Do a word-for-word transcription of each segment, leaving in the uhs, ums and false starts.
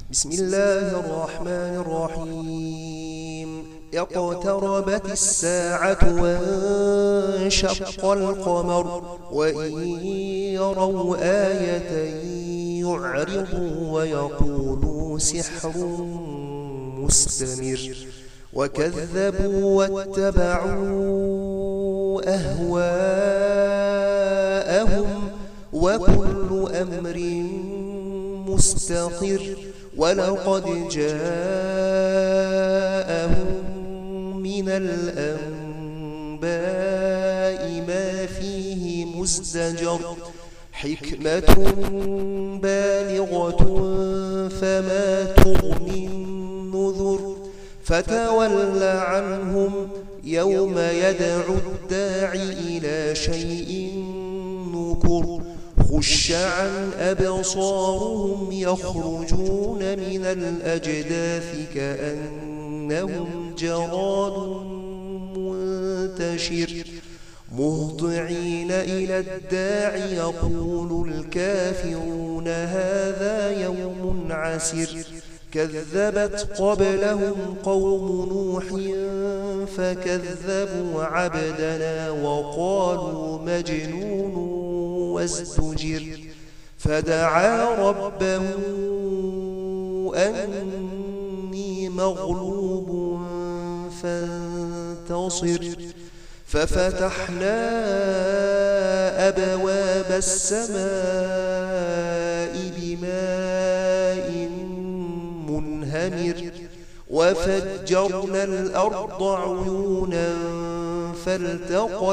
بسم الله الرحمن الرحيم. اقتربت الساعة وانشق القمر وإن يروا آية يعرضوا ويقولوا سحر مستمر وكذبوا واتبعوا أهواءهم وكل أمر مستقر ولقد جاءهم من الأنباء ما فيه مزدجر حكمة بالغة فما تغني النذر فتول عنهم يوم يدعو الداعي إلى شيء نكر خش عن أبصارهم يخرجون من الأجداث كأنهم جراد منتشر مهطعين إلى الداعي يقول الكافرون هذا يوم عسر كذبت قبلهم قوم نوح فكذبوا عبدنا وقالوا مجنون وازدجر فدعا ربه أني مغلوب فانتصر ففتحنا أبواب السماء بماء منهمر وفجرنا الأرض عيونا فالتقى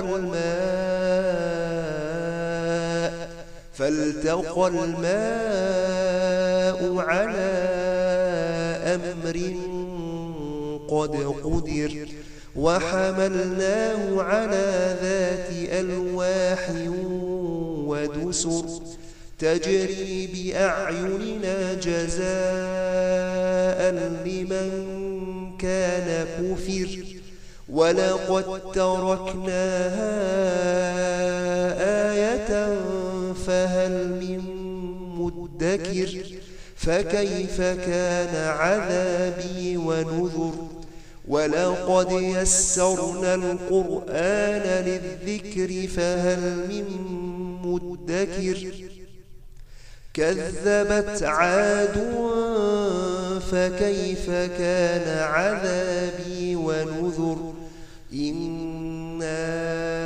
الماء فالتقى الماء على أمر قد قدر وحملناه على ذات ألواح ودسر تجري بأعيننا جزاء لمن كان كفر ولقد تركناها آية فهل من مدكر فكيف كان عذابي ونذر ولقد يسرنا القرآن للذكر فهل من مدكر كذبت عاد فكيف كان عذابي ونذر إنا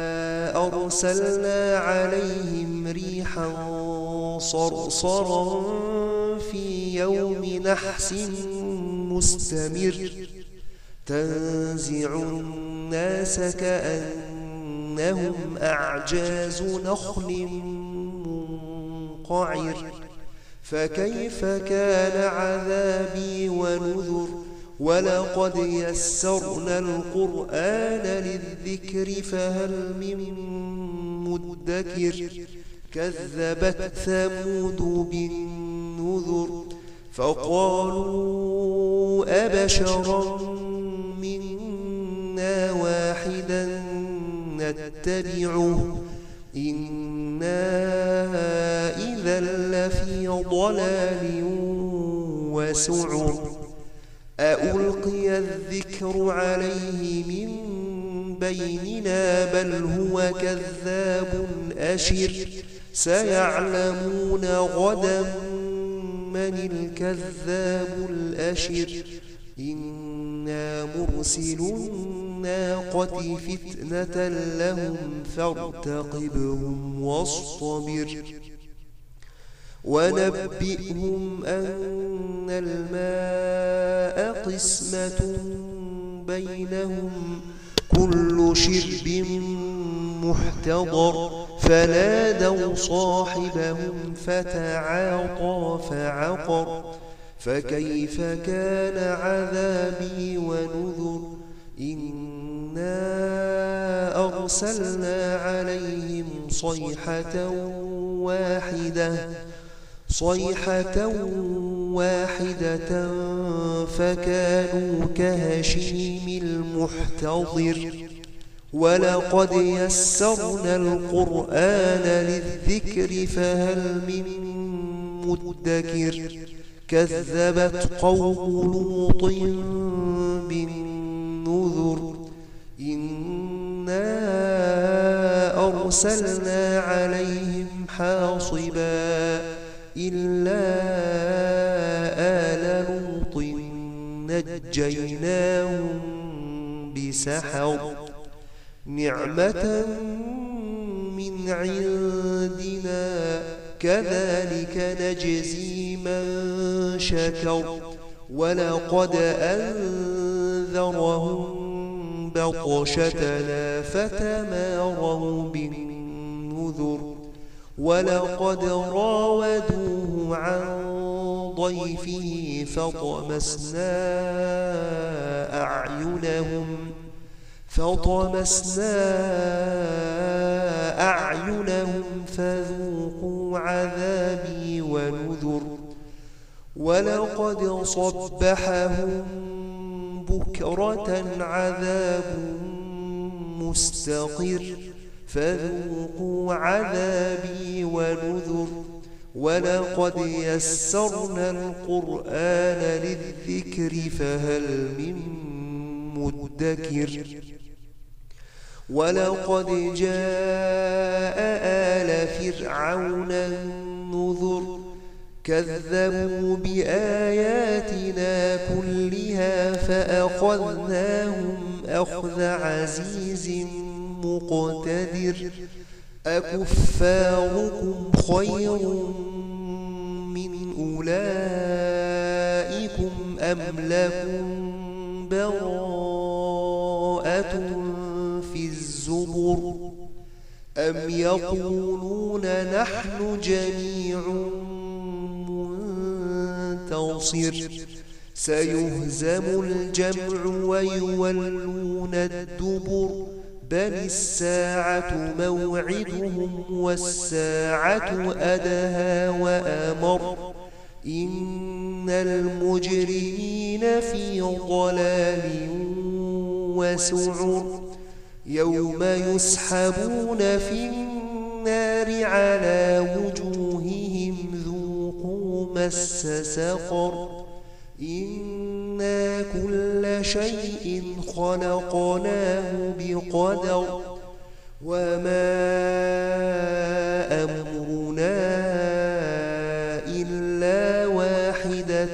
أرسلنا عليهم ريحا صرصرا في يوم نحس مستمر تنزع الناس كأنهم أعجاز نخل منقعر فكيف كان عذابي ونذر ولقد يسرنا القرآن للذكر فهل من مدكر كذبت ثمود بالنذر فقالوا أبشرا منا واحدا نتبعه إنا إذا لفي ضلال وسعر أألقي الذكر عليه من بيننا بل هو كذاب أشر سيعلمون غدا من الكذاب الأشر إنا مرسل الناقة فتنة لهم فارتقبهم واصطبر ونبئهم أن الماء قسمة بينهم كل شرب محتضر فنادوا صاحبهم فتعاطى فعقر فكيف كان عذابي ونذر إنا أرسلنا عليهم صيحة واحدة صيحة واحدة فكانوا كهشيم المحتضر ولقد يسرنا القرآن للذكر فهل من مدكر كذبت قوم لوط بالنذر إنا أرسلنا عليهم حاصبا إلا آل لوط نجيناهم بسحر نعمة من عندنا كذلك نجزي من شكر ولقد أنذرهم بطشتنا فتماروا بالنذر ولقد راودوه عن ضيفه فطمسنا أعينهم فطمسنا أعينهم فذوقوا عذابي ونذر ولقد صبحهم بكرة عذاب مستقر فذوقوا عذابي ونذر ولقد يسرنا القرآن للذكر فهل من مدكر ولقد جاء آل فرعون النذر كذبوا بآياتنا كلها فأخذناهم أخذ عزيز مقتدر أكفاركم خير من أولئكم أم لكم براءة في الزبر أم يقولون نحن جميع منتصر سيهزم الجمع ويولون الدبر بل الساعة موعدهم والساعة أدهى وأمر إن المجرمين في ضلال وسعر يوم يسحبون في النار على وجوههم ذوقوا مس سقر إنا كل شيء خلقناه بقدر وما أمرنا إلا واحدة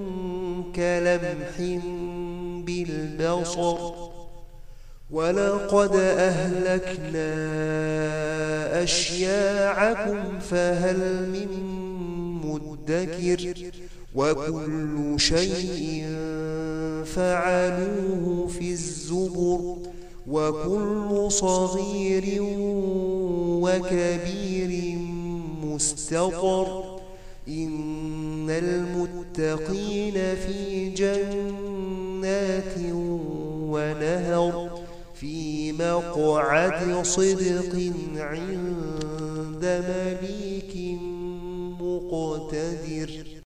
كلمح بالبصر ولقد أهلكنا أشياعكم فهل من مدكر وكل شيء فعلوه في الزبر وكل صغير وكبير مستقر إن المتقين في جنات ونهر في مقعد صدق عند مليك مقتدر.